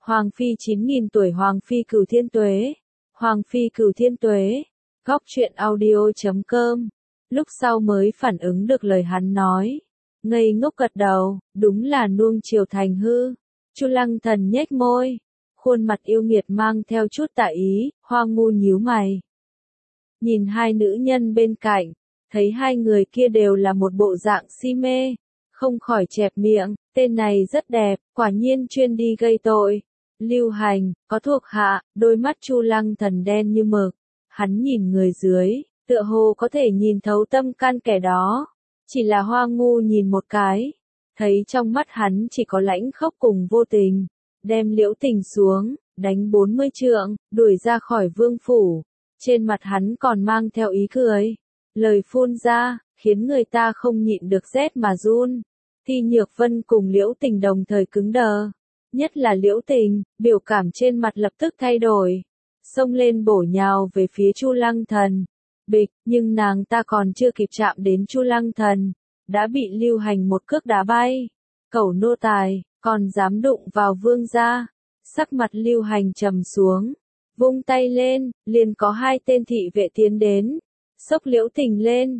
Hoàng phi 9.000 tuổi, Hoàng phi cửu thiên tuế. Hoàng phi cửu thiên tuế. Góc truyện audio.com. Lúc sau mới phản ứng được lời hắn nói. Ngây ngốc gật đầu, đúng là nuông chiều thành hư. Chu Lăng Thần nhếch môi, khuôn mặt yêu nghiệt mang theo chút tà ý. Hoa Ngu nhíu mày, nhìn hai nữ nhân bên cạnh, thấy hai người kia đều là một bộ dạng si mê, không khỏi chẹp miệng. Tên này rất đẹp, quả nhiên chuyên đi gây tội. Lưu Hành, có thuộc hạ. Đôi mắt Chu Lăng Thần đen như mực, hắn nhìn người dưới, tựa hồ có thể nhìn thấu tâm can kẻ đó. Chỉ là Hoa Ngu nhìn một cái, thấy trong mắt hắn chỉ có lãnh khốc cùng vô tình, đem Liễu Tình xuống, đánh 40 trượng, đuổi ra khỏi vương phủ. Trên mặt hắn còn mang theo ý cười, lời phun ra, khiến người ta không nhịn được rét mà run. Thi Nhược Vân cùng Liễu Tình đồng thời cứng đờ, nhất là Liễu Tình, biểu cảm trên mặt lập tức thay đổi, xông lên bổ nhào về phía Chu Lăng Thần. Bịch, nhưng nàng ta còn chưa kịp chạm đến Chu Lăng Thần, đã bị Lưu Hành một cước đá bay. Cẩu nô tài, còn dám đụng vào vương gia. Sắc mặt Lưu Hành trầm xuống, vung tay lên, liền có hai tên thị vệ tiến đến, xốc Liễu Tình lên.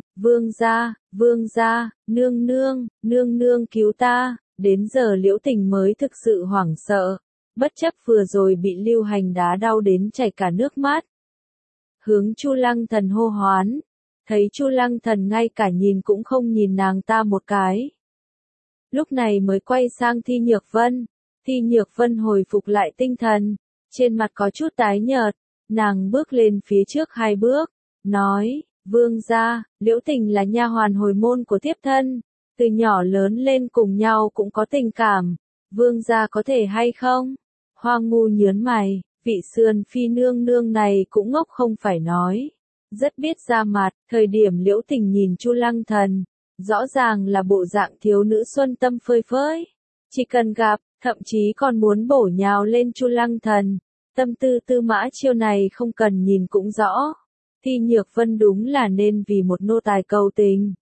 Vương gia, nương nương cứu ta. Đến giờ Liễu Tình mới thực sự hoảng sợ, bất chấp vừa rồi bị Lưu Hành đá đau đến chảy cả nước mắt. Hướng Chu Lăng Thần hô hoán, thấy Chu Lăng Thần ngay cả nhìn cũng không nhìn nàng ta một cái. Lúc này mới quay sang Thi Nhược Vân. Thi Nhược Vân hồi phục lại tinh thần, trên mặt có chút tái nhợt, nàng bước lên phía trước hai bước, nói: Vương gia, Liễu Tình là nha hoàn hồi môn của thiếp thân, từ nhỏ lớn lên cùng nhau cũng có tình cảm, vương gia có thể hay không? Hoa Ngu nhớn mày, vị Sườn phi nương nương này cũng ngốc không phải nói, rất biết ra mặt. Thời điểm Liễu Tình nhìn Chu Lăng Thần, rõ ràng là bộ dạng thiếu nữ xuân tâm phơi phới, chỉ cần gặp, thậm chí còn muốn bổ nhào lên Chu Lăng Thần. Tâm tư Tư Mã Chiêu này không cần nhìn cũng rõ. Thi Nhược Vân đúng là nên vì một nô tài cầu tình.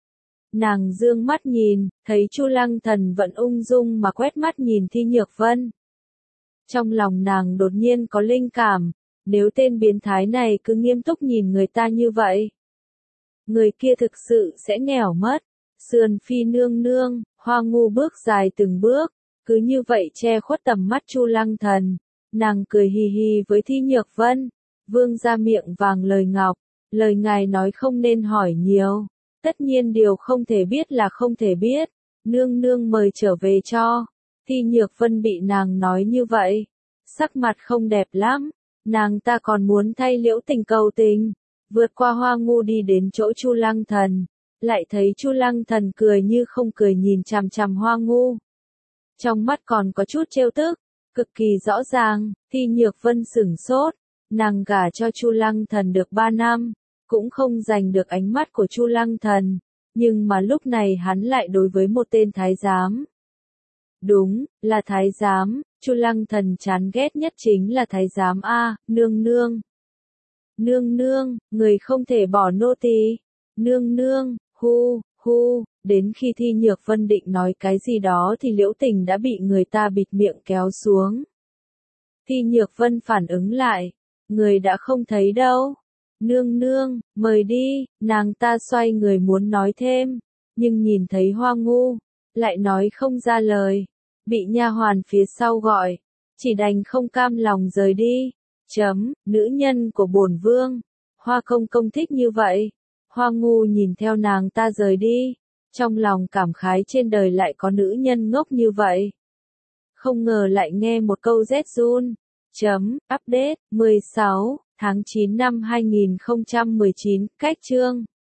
Nàng dương mắt nhìn, thấy Chu Lăng Thần vẫn ung dung mà quét mắt nhìn Thi Nhược Vân. Trong lòng nàng đột nhiên có linh cảm, nếu tên biến thái này cứ nghiêm túc nhìn người ta như vậy, người kia thực sự sẽ nghèo mất. Sườn phi nương nương. Hoa Ngu bước dài từng bước, cứ như vậy che khuất tầm mắt Chu Lăng Thần. Nàng cười hì hì với Thi Nhược Vân. Vương gia miệng vàng lời ngọc, lời ngài nói không nên hỏi nhiều. Tất nhiên điều không thể biết là không thể biết. Nương nương mời trở về cho. Thi Nhược Vân bị nàng nói như vậy, sắc mặt không đẹp lắm. Nàng ta còn muốn thay Liễu Tình cầu tình, vượt qua Hoa Ngu đi đến chỗ Chu Lăng Thần, lại thấy Chu Lăng Thần cười như không cười nhìn chằm chằm Hoa Ngu. Trong mắt còn có chút trêu tức, cực kỳ rõ ràng. Thi Nhược Vân sửng sốt, nàng gả cho Chu Lăng Thần được 3 năm, cũng không giành được ánh mắt của Chu Lăng Thần, nhưng mà lúc này hắn lại đối với một tên thái giám. Đúng, là thái giám. Chu Lăng Thần chán ghét nhất chính là thái giám a. Nương nương, người không thể bỏ nô tỳ. Nương nương, hu. Đến khi Thi Nhược Vân định nói cái gì đó thì Liễu Tình đã bị người ta bịt miệng kéo xuống. Thi Nhược Vân phản ứng lại, người đã không thấy đâu. Nương, mời đi. Nàng ta xoay người muốn nói thêm, nhưng nhìn thấy Hoa Ngu, lại nói không ra lời, bị nha hoàn phía sau gọi, chỉ đành không cam lòng rời đi. Nữ nhân của bổn vương. Hoa công công thích như vậy. Hoa Ngu nhìn theo nàng ta rời đi, trong lòng cảm khái trên đời lại có nữ nhân ngốc như vậy. Không ngờ lại nghe một câu rét run. Update 16 tháng 9 năm 2019, cách chương